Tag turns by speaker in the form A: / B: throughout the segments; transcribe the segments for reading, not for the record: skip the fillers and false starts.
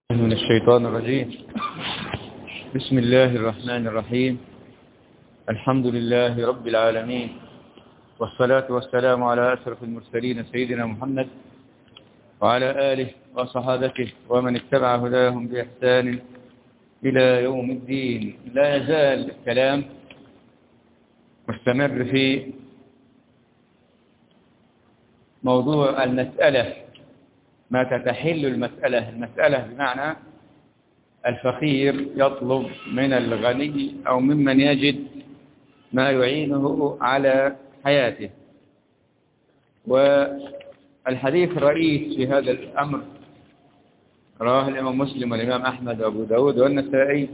A: من الشيطان الرجيم. بسم الله الرحمن الرحيم. الحمد لله رب العالمين، والصلاة والسلام على أشرف المرسلين سيدنا محمد وعلى آله وصحابته ومن اتبع هداهم بإحسان إلى يوم الدين. لا يزال الكلام مستمر في موضوع المسألة، متى تحل المسألة بمعنى الفقير يطلب من الغني أو ممن يجد ما يعينه على حياته. والحديث الرئيس في هذا الأمر رواه الإمام مسلم والإمام أحمد وأبو داود والنسائي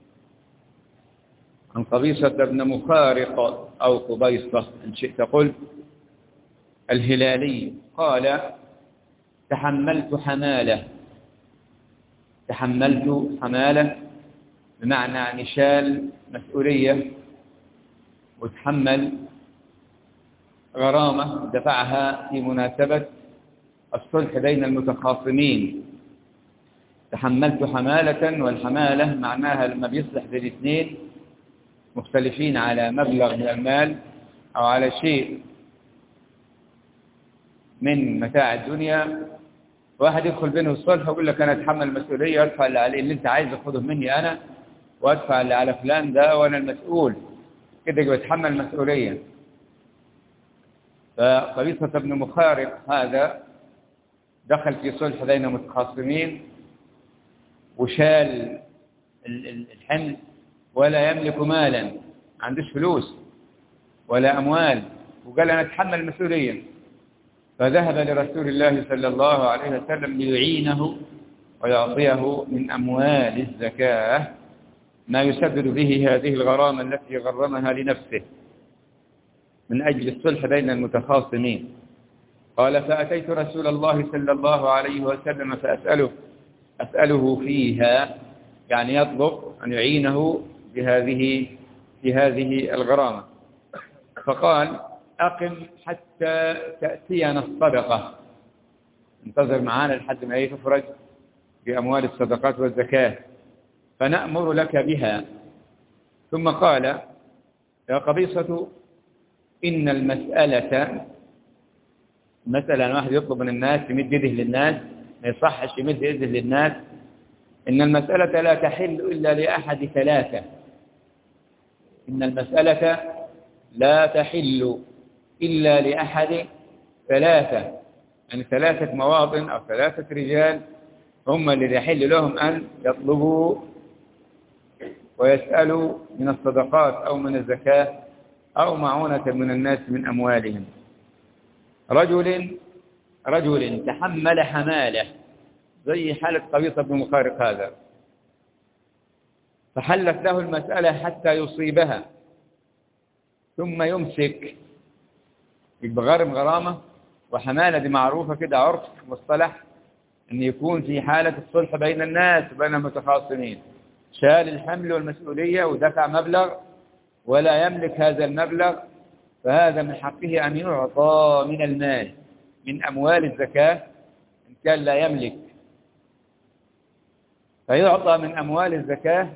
A: عن قبيصة بن مخارق أو قبيصة إن شئت قل الهلالي قال: تحملت حمالة بمعنى نشال مسؤولية، وتحمل غرامة دفعها في مناسبة الصلح بين المتخاصمين. تحملت حمالة، والحمالة معناها لما بيصلح بين اثنين مختلفين على مبلغ من المال أو على شيء من متاع الدنيا، واحد يدخل بينه الصلح ويقول لك أنا أتحمل المسؤولية وأدفع اللي عليه، اللي أنت عايز تاخده مني أنا، وأدفع اللي على فلان ده وأنا المسؤول، كده يبقى يتحمل المسؤولية. فقبيصة بن مخارق هذا دخل في صلح بين متخاصمين وشال الحمل، ولا يملك مالا، ما عندوش فلوس ولا أموال، وقال أنا أتحمل المسؤولية. فذهب لرسول الله صلى الله عليه وسلم ليعينه ويعطيه من أموال الزكاة ما يسدد به هذه الغرامة التي غرمها لنفسه من أجل الصلح بين المتخاصمين. قال: فأتيت رسول الله صلى الله عليه وسلم أسأله فيها، يعني يطلب أن يعينه في هذه الغرامة. فقال: أقم حتى تأتينا الصدقة، انتظر معانا لحد ما تفرج بأموال الصدقات والزكاة فنأمر لك بها. ثم قال: يا قبيصة، إن المسألة مثلا واحد يطلب من الناس يمد يده للناس، ما يصحش يمد يده للناس. إن المسألة لا تحل إلا لأحد ثلاثة. إن المسألة لا تحل إلا لأحد ثلاثة، يعني 3 مواطن أو 3 رجال هم اللي يحل لهم أن يطلبوا ويسألوا من الصدقات أو من الزكاة أو معونة من الناس من أموالهم. رجل تحمل حمالة زي حالة قبيصة بن مخارق هذا، فحلت له المسألة حتى يصيبها ثم يمسك، يبقى غارم غرامة. وحمالة دي معروفة كده، عرف مصطلح أن يكون في حالة الصلح بين الناس وبين المتخاصمين، شال الحمل والمسؤولية ودفع مبلغ ولا يملك هذا المبلغ، فهذا من حقه أن يعطى من المال من أموال الزكاة إن كان لا يملك، فيعطى من أموال الزكاة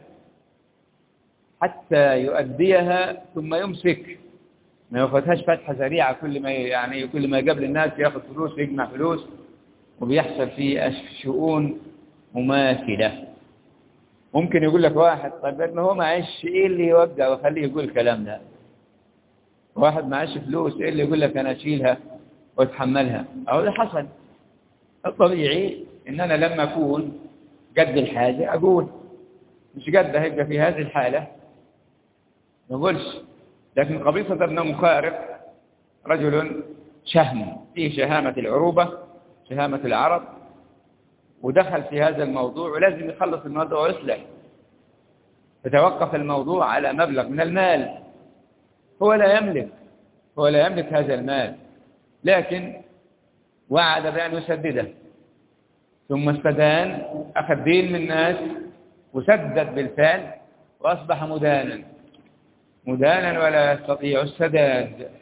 A: حتى يؤديها ثم يمسك، ما ياخذهاش فتحة سريعة كل ما يقابل الناس ياخذ فلوس ويجمع فلوس، وبيحصل فيه شؤون مماثلة. ممكن يقول لك واحد: طيب ما هو معيش، ايه اللي يوقع وخليه يقول الكلام ده؟ واحد معيش فلوس، ايه اللي يقول لك انا اشيلها واتحملها؟ او ده حصل. الطبيعي ان انا لما اكون قد الحاجة اقول، مش قد هيبقى في هذه الحالة ما اقولش. لكن قبيصة بن مخارق رجل شهم، فيه شهامة العروبة، شهامة العرب، ودخل في هذا الموضوع ولازم يخلص الموضوع ويصلح. فتوقف الموضوع على مبلغ من المال هو لا يملك هذا المال، لكن وعد بأن يسدده، ثم استدان، أخذ دين من الناس وسدد بالفعل، وأصبح مدانا ولا يستطيع السداد،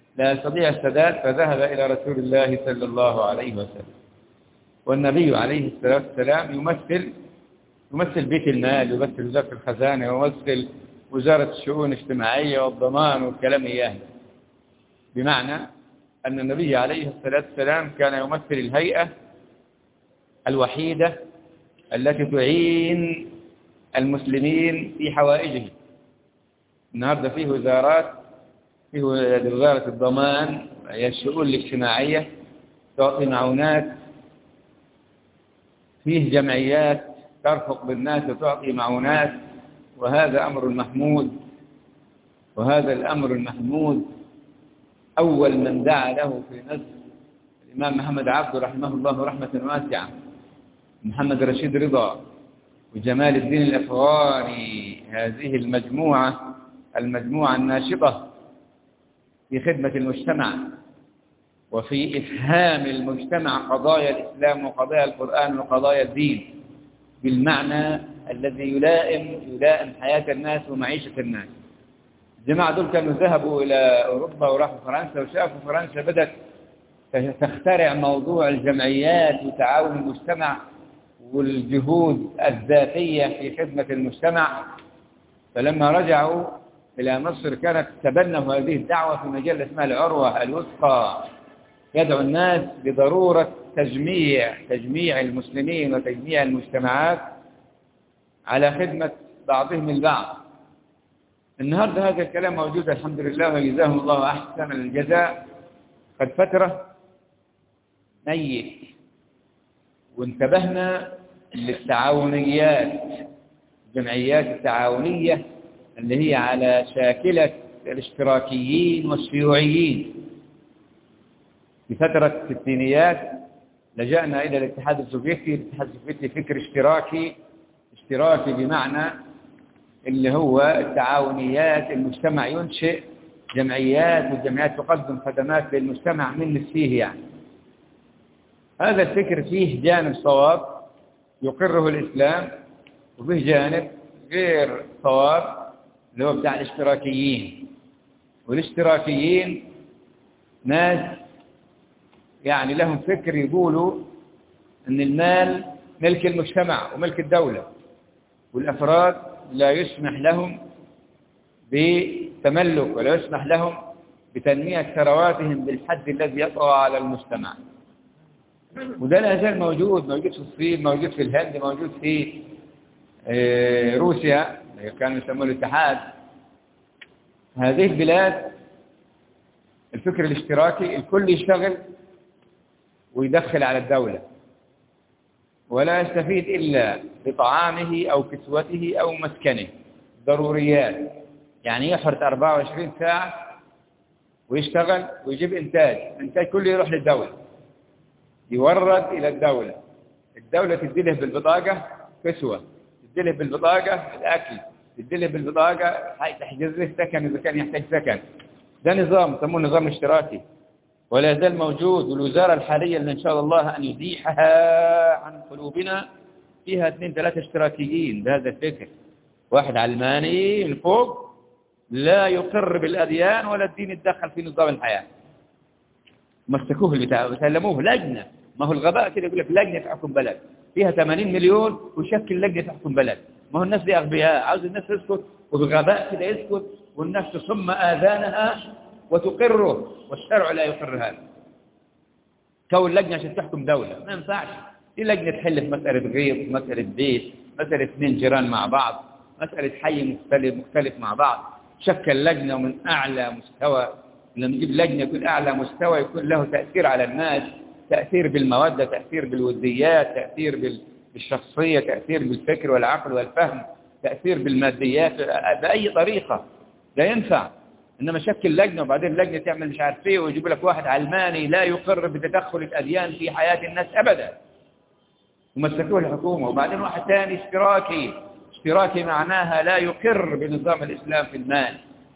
A: فذهب إلى رسول الله صلى الله عليه وسلم. والنبي عليه الصلاة والسلام يمثل يمثل بيت المال، يمثل وزارة الخزانة، يمثل وزارة الشؤون الاجتماعية والضمان والكلام إياه. بمعنى أن النبي عليه الصلاة والسلام كان يمثل الهيئة الوحيدة التي تعين المسلمين في حوائجهم. النهاردة فيه وزارات، فيه وزارة الضمان، هي الشؤون الاجتماعية تعطي معونات، فيه جمعيات ترفق بالناس وتعطي معونات، وهذا أمر محمود. وهذا الأمر المحمود أول من دعا له في نزل الإمام محمد عبده رحمه الله رحمة واسعة، محمد رشيد رضا وجمال الدين الأفغاني، هذه المجموعة الناشطة في خدمة المجتمع وفي إفهام المجتمع قضايا الإسلام وقضايا القرآن وقضايا الدين بالمعنى الذي يلائم حياة الناس ومعيشة الناس. الجماعة دول كانوا ذهبوا إلى أوروبا وراحوا فرنسا، وشافوا فرنسا بدأت تخترع موضوع الجمعيات وتعاون المجتمع والجهود الذاتية في خدمة المجتمع. فلما رجعوا إلى مصر كانت تبنوا هذه الدعوة في مجلة اسمها العروة الوثقى، يدعو الناس بضرورة تجميع المسلمين وتجميع المجتمعات على خدمة بعضهم البعض. النهاردة هذا الكلام موجود الحمد لله وجزاهم الله أحسن الجزاء. قد فترة ميت، وانتبهنا للتعاونيات، الجمعيات التعاونية اللي هي على شاكلة الاشتراكيين والشيوعيين. في فترة الستينيات لجأنا إلى الاتحاد السوفيتي. الاتحاد السوفيتي فكر اشتراكي بمعنى اللي هو التعاونيات، المجتمع ينشئ جمعيات والجمعيات تقدم خدمات للمجتمع من نفسه يعني. هذا الفكر فيه جانب صواب يقره الإسلام، وفيه جانب غير صواب اللي هو بتاع الاشتراكيين. والاشتراكيين ناس يعني لهم فكر يقولوا أن المال ملك المجتمع وملك الدولة، والأفراد لا يسمح لهم بتملك ولا يسمح لهم بتنمية ثرواتهم بالحد الذي يطغى على المجتمع. وده لا زال موجود في الصين، موجود في الهند، موجود في روسيا كانوا يسموه الاتحاد. هذه البلاد الفكر الاشتراكي الكل يشتغل ويدخل على الدولة، ولا يستفيد إلا بطعامه أو كسوته أو مسكنه، ضروريات. يعني يحرص 24 ساعة ويشتغل ويجيب إنتاج كله يروح للدولة، يورد إلى الدولة تديله بالبطاقة كسوة، تديله بالبطاقة الأكل، تديله بالبطاقة تحجز له سكن إذا كان يحتاج سكن. ده نظام يسموه نظام اشتراكي ولا يزال موجود. والوزارة الحالية اللي إن شاء الله أن يزيحها عن قلوبنا فيها 2-3 اشتراكيين بهذا الفكر. واحد علماني الفوق لا يقر بالأديان ولا الدين يتدخل في نظام الحياة، مسكوه البتاع وسلموه لجنة. ما هو الغباء كده يقول لك لجنة تحكم بلد فيها 80 مليون وشكل لجنة تحكم بلد. ما هو الناس دي أغبياء، عاوز الناس تسكت وبغباء كده يسكت والناس تصم آذانها وتقره، والشرع لا يقر هذا. كون لجنة عشان تحكم دولة ما ينفعش. دي لجنة تحل في مسألة غير، مسألة بيت، مسألة 2 جيران مع بعض، مسألة حي مختلف مع بعض. شكل لجنة من أعلى مستوى. لما نجيب لجنة يكون أعلى مستوى يكون له تأثير على الناس، تأثير بالمودة، تأثير بالوديات، تأثير بالشخصية، تأثير بالفكر والعقل والفهم، تأثير بالماديات، بأي طريقة لا ينفع. إنما شكل لجنة وبعدين لجنة تعمل مش عارف ايه ويجيب لك واحد علماني لا يقر بتدخل الأديان في حياة الناس أبدا ومسكوه الحكومة. وبعدين واحد ثاني اشتراكي معناها لا يقر بنظام الإسلام في المال.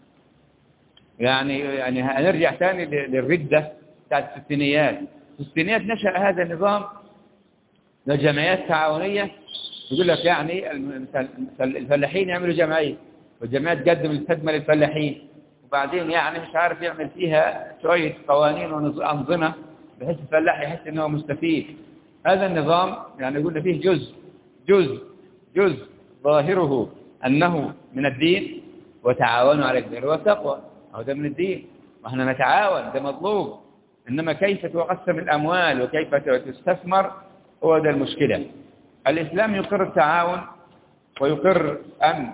A: يعني هنرجع ثاني للردة بتاعت الستينيات. في الستينيات نشأ هذا النظام لجمعيات تعاونية. يقول لك يعني الفلاحين يعملوا جمعية والجمعية تقدم الخدمة للفلاحين، وبعدين يعني مش عارف يعمل فيها شوية قوانين وأنظمة بحيث الفلاح يحس أنه مستفيد. هذا النظام يعني يقول فيه جزء جزء ظاهره أنه من الدين، وتعاونوا على البر والتقوى، أو ده من الدين وإحنا نتعاون، ده مطلوب. إنما كيف تقسم الأموال وكيف تستثمر هو ده المشكلة. الإسلام يقر التعاون ويقر أن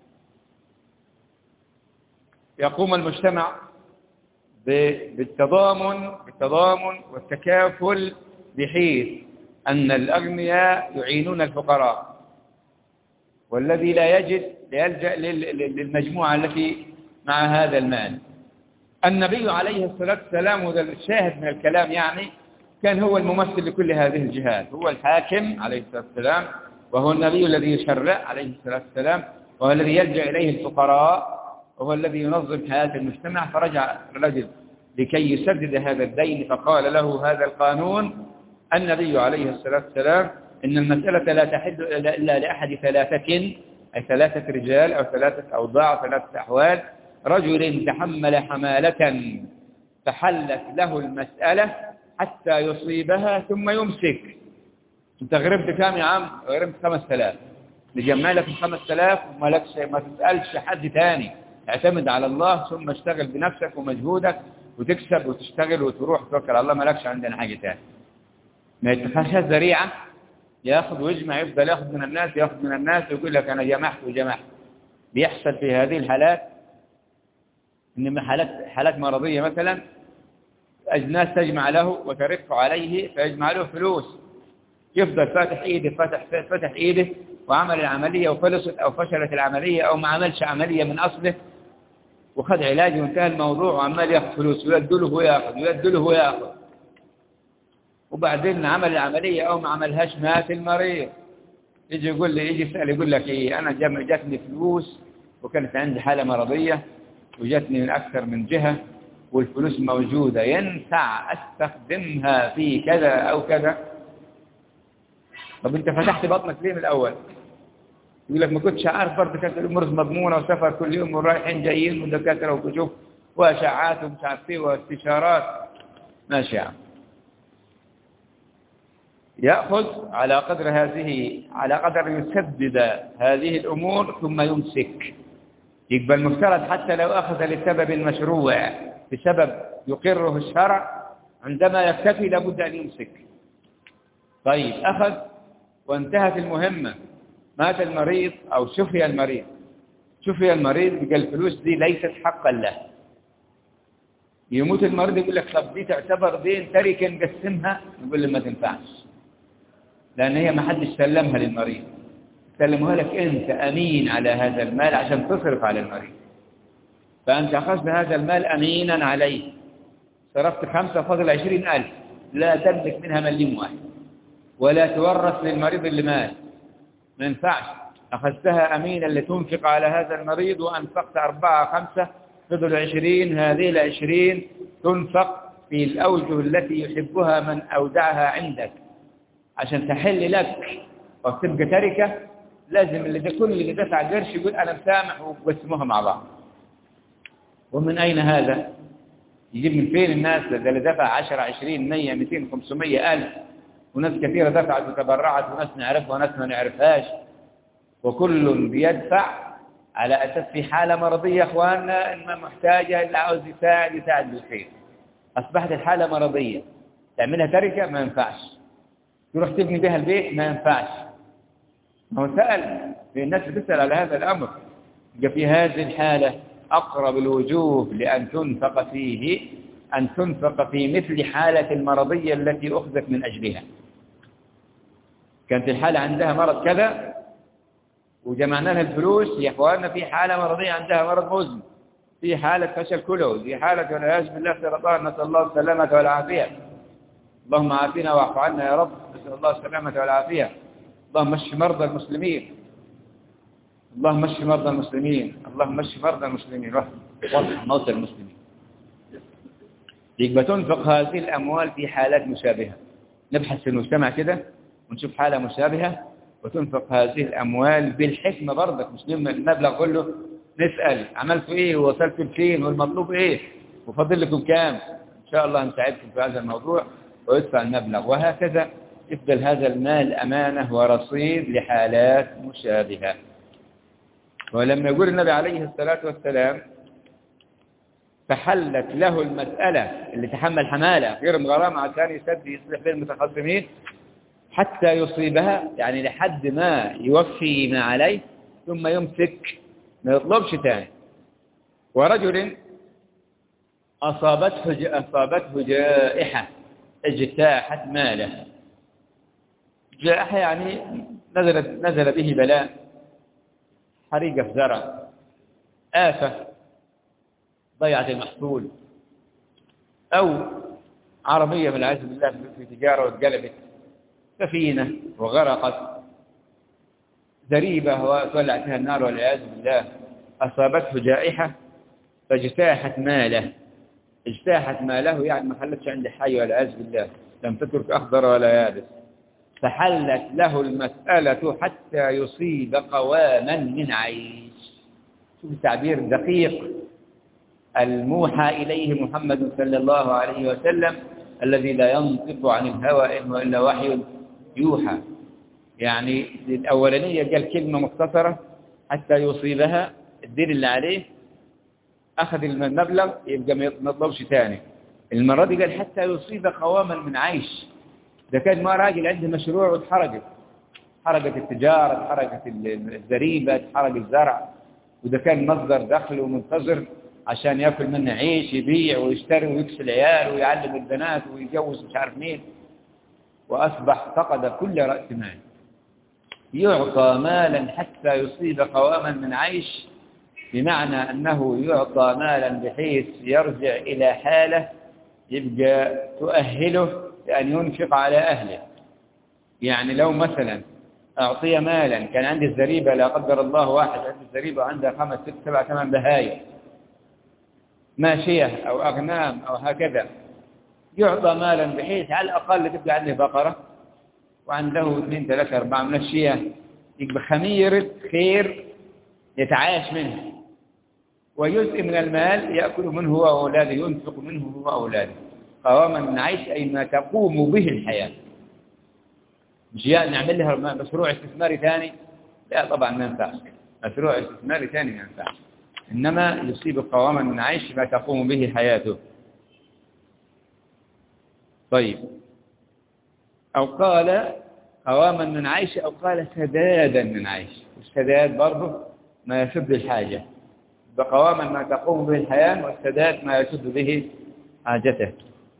A: يقوم المجتمع بالتضامن والتكافل، بحيث أن الأغنياء يعينون الفقراء، والذي لا يجد يلجأ للمجموعة التي مع هذا المال. النبي عليه الصلاة والسلام، وده الشاهد من الكلام يعني، كان هو الممثل لكل هذه الجهات، هو الحاكم عليه الصلاة والسلام، وهو النبي الذي يشرع عليه الصلاة والسلام، وهو الذي يلجأ إليه الفقراء، وهو الذي ينظم حياة المجتمع. فرجع الرجل لكي يسدد هذا الدين، فقال له هذا القانون النبي عليه الصلاة والسلام: إن المسألة لا تحل إلا لأحد ثلاثة، أي 3 رجال أو 3 أوضاع أو 3 أحوال. رجل تحمل حمالة فحلت له المسألة حتى يصيبها ثم يمسك. أنت غرمت كام يا عم؟ غرمت 5000. نجمع لك 5000 وما تسألش حد تاني، اعتمد على الله، ثم اشتغل بنفسك ومجهودك وتكسب وتشتغل وتروح توكل على الله، ما لكش عندنا حاجة تاني. ما يتخشى ذريعة ياخذ ويجمع، يفضل ياخذ من الناس ويقول لك أنا جمعت. بيحصل في هذه الحالات إن حالات مرضية مثلا، الناس تجمع له وترف عليه فيجمع له فلوس، يفضل فاتح إيده وعمل العملية وفلست أو فشلت العملية أو ما عملش عملية من أصله، وخذ علاج وانتهى الموضوع، وعمال ياخذ فلوس ويدله وياخذ. وبعدين عمل العملية أو ما عملهاش، مات المريض، يجي يسأل يقول لك إيه، أنا جاتني فلوس وكانت عندي حالة مرضية وجاتني من أكثر من جهة والفلوس موجودة، ينفع أستخدمها في كذا أو كذا؟ طب أنت فتحت بطنك ليه من الأول؟ يقول لك ما كنتش عارف، برضه كانت الأمور مضمونة وسفر كل يوم ورايحين جايين ودكاترة وكشوف وأشعات ومش عارف ايه واستشارات. ماشي يا عم. يأخذ على قدر يسدد هذه الأمور ثم يمسك. يقبل المفترض حتى لو أخذ لسبب مشروع، بسبب يقره الشرع، عندما يكتفي لابد أن يمسك. طيب أخذ وانتهت المهمة، مات المريض أو شفي المريض، بقى الفلوس دي ليست حقا له. يموت المريض يقول لك طب دي تعتبر دين تركة نقسمها، يقول له ما تنفعش، لأن هي ما حدش سلمها للمريض، سلمها لك أنت أمين على هذا المال عشان تصرف على المريض، فأنت أخذت هذا المال أمينا عليه، صرفت 5 فاضل 20,000، لا تملك منها مليم واحد، ولا تورث للمريض اللي مات، ما ينفعش. أخذتها أمينا لتنفق على هذا المريض، وأنفقت 4 5 فضل 20، هذه 20 تنفق في الأوجه التي يحبها من أودعها عندك عشان تحل لك وتبقى تركة. لازم كل اللي دفع قرش يقول أنا مسامح وقسموها مع بعض. ومن أين هذا؟ يجيب من فين الناس؟ ده اللي دفع 10 20 100 200 500 ألف، وناس كثيرة دفعت وتبرعت، وناس نعرفها وناس ما نعرفهاش، وكل بيدفع على أساس في حالة مرضية. أخواننا إن محتاجة اللي عاوز يساعد بالخير. أصبحت الحالة مرضية، تعملها تركة ما ينفعش، تروح تبني بها البيت ما ينفعش. هو سأل، الناس بتسأل على هذا الأمر. في هذه الحالة أقرب الوجوه لأن تنفق فيه أن تنفق في مثل حالة المرضية التي أخذت من أجلها. كانت الحالة عندها مرض كذا وجمعنا لها الفلوس، يا إخواننا في حالة مرضية عندها مرض مزمن، في حالة فشل كلوي، في حالة والعياذ بالله سرطان، نسأل الله السلامة والعافية. اللهم عافنا واعف عنا يا رب، نسأل الله السلامة والعافية. اللهم اشف مرضى المسلمين، اللهم اشف مرضى المسلمين، اللهم اشف مرضى المسلمين، وارحم موتى المسلمين. يبقى تنفق هذه الأموال في حالات مشابهة. نبحث في المجتمع كده ونشوف حالة مشابهة وتنفق هذه الأموال بالحكمة برضك، مش المبلغ كله نسأل عملتوا إيه ووصلتوا لفين والمطلوب إيه وفضل لكم كام. إن شاء الله نساعدكم في هذا الموضوع ويدفع المبلغ. وهكذا يفضل هذا المال أمانة ورصيد لحالات مشابهة. ولما يقول النبي عليه الصلاة والسلام فحلت له المسألة اللي تحمل حمالة غير الغرامة عشان يصلح بين المتخاصمين حتى يصيبها، يعني لحد ما يوفي ما عليه ثم يمسك ما يطلبش تاني. ورجل أصابته جائحة اجتاحت ماله. جائحة يعني نزل به بلاء، حريقة في زرع، آفة ضيعت المحصول، أو عربية والعياذ بالله في تجارة واتقلبت، سفينة وغرقت، زريبة وولعت فيها النار والعياذ بالله. أصابته جائحة فاجتاحت ماله. اجتاحت ماله يعني ما خلتش عنده حي والعياذ بالله، لم تترك أخضر ولا يابس. فحلت له المسألة حتى يصيب قواما من عيش. شوف التعبير الدقيق الموحى إليه محمد صلى الله عليه وسلم الذي لا ينطق عن الهوى إن إلا وحي يوحى. يعني الأولانية قال كلمة مختصرة حتى يصيبها الدين اللي عليه، أخذ المبلغ يبقى ما يطلبش ثاني. المرة دي قال حتى يصيب قواما من عيش. ده كان ما راجل عنده مشروع واتحرقت، حرقت التجارة، حرقت الزريبة، حرق الزرع، وده كان مصدر دخل ومنتظر عشان يأكل منه عيش، يبيع ويشتري ويكسي العيال ويعلم البنات ويجوز مش عارف مين، وأصبح فقد كل رأس مال. يعطى مالا حتى يصيب قواما من عيش، بمعنى أنه يعطى مالا بحيث يرجع إلى حالة يبقى تؤهله لأن ينفق على أهله. يعني لو مثلا أعطي مالا، كان عندي الزريبة لا قدر الله واحد عنده الزريبة وعنده 5 6 7 8 بهايم ماشية أو أغنام أو هكذا، يعطى مالا بحيث على الأقل تبقى عنده بقرة وعنده 2 3 4 من الشياه، يبقى خميرة خير يتعايش منه، وجزء من المال يأكل منه هو وأولاده، ينفق منه هو وأولاده. قواما من عيش أي ما تقوم به الحياة. مش نعمل لها مشروع استثماري ثاني، لا طبعا ما ينفعش. مشروع استثماري ثاني ما ينفعش، إنما يصيب قواما من عيش ما تقوم به حياته. طيب، أو قال قواما من عيش، أو قال سدادا من عيش. السداد برضه ما يسد الحاجة، بقواما ما تقوم به الحياة، والسداد ما يسد به حاجته.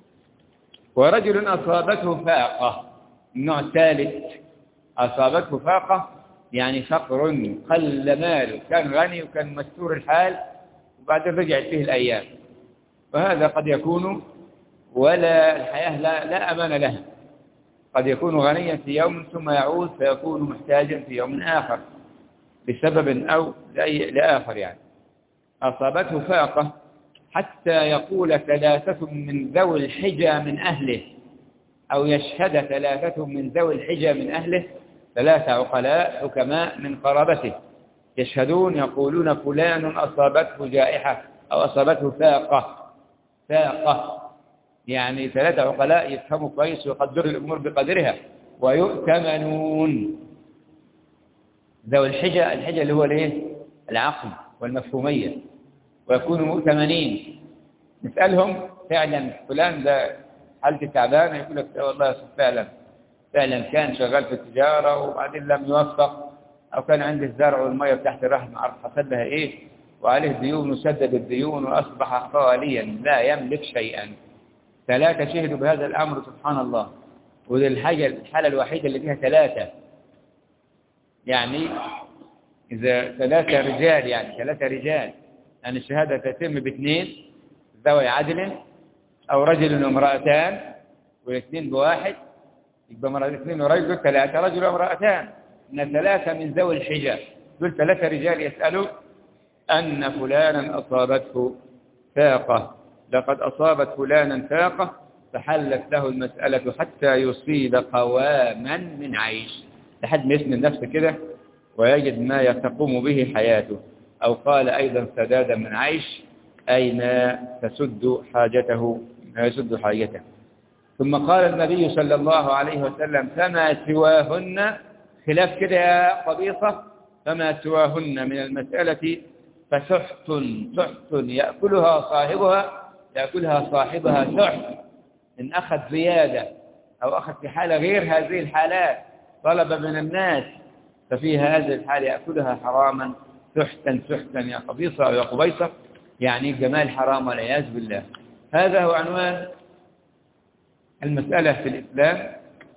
A: ورجل أصابته فاقة، النوع الثالث، أصابته فاقة يعني فقر، قل ماله، كان غني وكان مستور الحال وبعدين رجعت فيه الأيام، وهذا قد يكون ولا الحياة لا أمان لها. قد يكون غنيا في يوم ثم يعود فيكون محتاجا في يوم آخر بسبب أو لآخر. يعني أصابته فاقة حتى يقول 3 من ذوي الحجى من أهله، أو يشهد 3 من ذوي الحجى من أهله، 3 عقلاء حكماء من قرابته يشهدون يقولون فلان أصابته جائحة أو أصابته فاقة. يعني 3 عقلاء يفهموا كويس ويقدروا الأمور بقدرها ويؤتمنون. ذوي الحجى، الحجى اللي هو الايه؟ العقل والمفهومية، ويكونوا مؤتمنين. نسألهم فعلا فلان ده حالته تعبانة، يقول لك والله فعلا كان شغال في التجارة وبعدين لم يوفق، أو كان عنده الزرع والمية تحت الرحم عرف حصل لها إيه، وعليه ديون وسدد الديون وأصبح خاليا لا يملك شيئا. 3 شهدوا بهذا الأمر سبحان الله. وذي الحالة الوحيدة اللي فيها 3، يعني إذا 3 رجال، يعني 3 رجال، يعني الشهادة تتم ب2 ذوي عدل، أو رجل وامرأتان، والاثنين بواحد، يبقى مرة 2 ورجل 3، رجل وامرأتان، إن 3 من ذوي الحجة، دول 3 رجال يسألوا أن فلانا أصابته فاقة، لقد أصابت فلانا فاقة، فحلت له المسألة حتى يصيب قواما من عيش، لحد ما يسند نفسه كده ويجد ما تقوم به حياته. أو قال أيضا سدادا من عيش، أي ما يسد حاجته. ثم قال النبي صلى الله عليه وسلم فما سواهن، خلاف كده يا قبيصة، فما سواهن من المسألة فسحت يأكلها صاحبها سحت، إن أخذ زيادة أو أخذ في حالة غير هذه الحالات طلب من الناس، ففي هذه الحالة يأكلها حراما سحتا يا قبيصة أو يا قبيصة، يعني جمال حرام والعياذ بالله. هذا هو عنوان المسألة في الإسلام.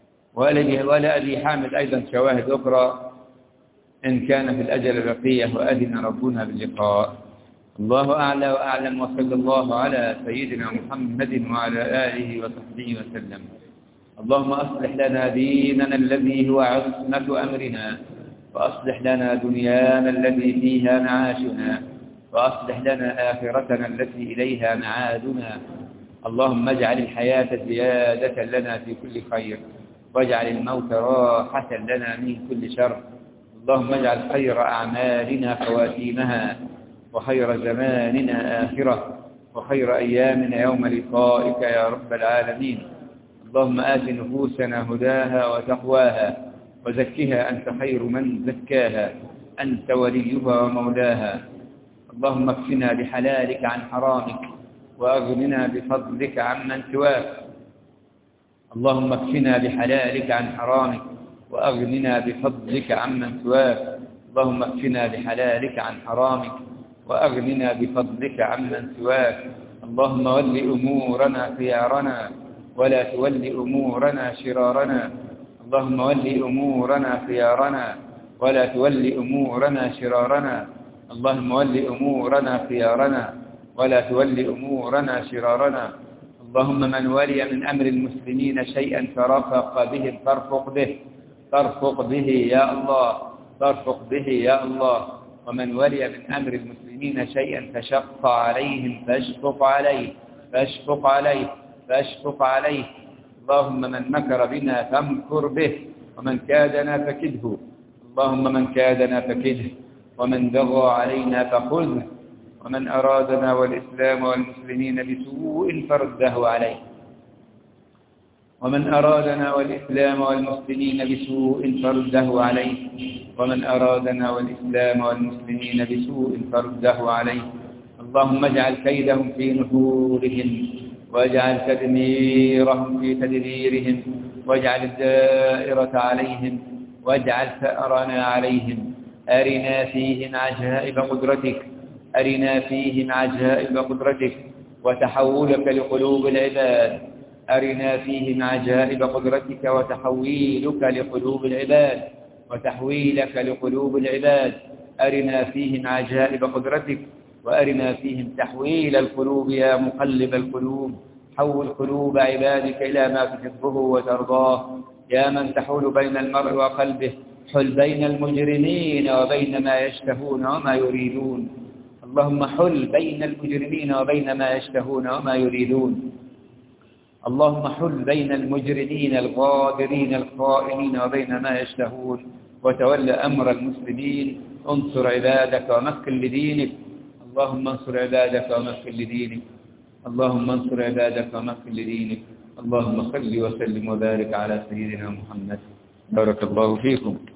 A: ولا أبي حامد أيضا شواهد أخرى إن كان في الأجل بقية وأذن ربنا باللقاء. الله أعلى وأعلم، وصلى الله على سيدنا محمد وعلى آله وصحبه وسلم. اللهم أصلح لنا ديننا الذي هو عصمة أمرنا، وأصلح لنا دنيانا التي فيها معاشنا، وأصلح لنا آخرتنا التي إليها معادنا. اللهم اجعل الحياة زيادة لنا في كل خير، واجعل الموت راحة لنا من كل شر. اللهم اجعل خير أعمالنا خواتيمها، وخير زماننا آخرة، وخير أيامنا يوم لقائك يا رب العالمين. اللهم آت نفوسنا هداها وتقواها، وزكها أنت خير من زكاها، أنت وليها ومولاها. اللهم اكفنا بحلالك عن حرامك، وأغننا بفضلك عمن سواك. اللهم اكفنا بحلالك عن حرامك، وأغننا بفضلك عمن سواك. اللهم اكفنا بحلالك عن حرامك، وأغننا بفضلك عمن سواك. اللهم ول أمورنا خيارنا، ولا تول أمورنا شرارنا. اللهم ول أمورنا خيارنا، ولا تول أمورنا شرارنا. اللهم ول أمورنا خيارنا، ولا تول أمورنا شرارنا. اللهم من ولي من أمر المسلمين شيئا فرفق به فارفق به يا الله، فارفق به يا الله. ومن ولي من أمر المسلمين شيئا فشق عليهم فاشفق عليه. اللهم من مكر بنا فامكر به، ومن كادنا فكده. اللهم من كادنا فكده، ومن بغى علينا فخذه، ومن أرادنا والإسلام والمسلمين بسوء فرده عليه. ومن أرادنا والإسلام والمسلمين بسوء فرده عليه. ومن أرادنا والإسلام والمسلمين بسوء فرده عليه. اللهم اجعل كيدهم في نحورهم، واجعل تدميرهم في تدبيرهم، واجعل الدائرة عليهم، واجعل ثأرنا عليهم. أرنا فيهم عجائب قدرتك وتحولك لقلوب العباد. أرنا فيهم عجائب قدرتك وتحويلك لقلوب العباد. أرنا فيهم عجائب قدرتك، وأرنا فيهم تحويل القلوب يا مقلب القلوب. حول قلوب عبادك إلى ما تحبه وترضاه. يا من تحول بين المرء وقلبه، حل بين المجرمين وبين ما يشتهون وما يريدون. اللهم حل بين المجرمين وبين ما يشتهون وما يريدون. اللهم حل بين المجرمين الغادرين الخائنين وبين ما يشتهون، وتول أمر المسلمين. انصر عبادك ومكن لدينك. اللهم انصر عبادك ومكن لدينك. اللهم صل وسلم وبارك على سيدنا محمد. بارك الله فيكم.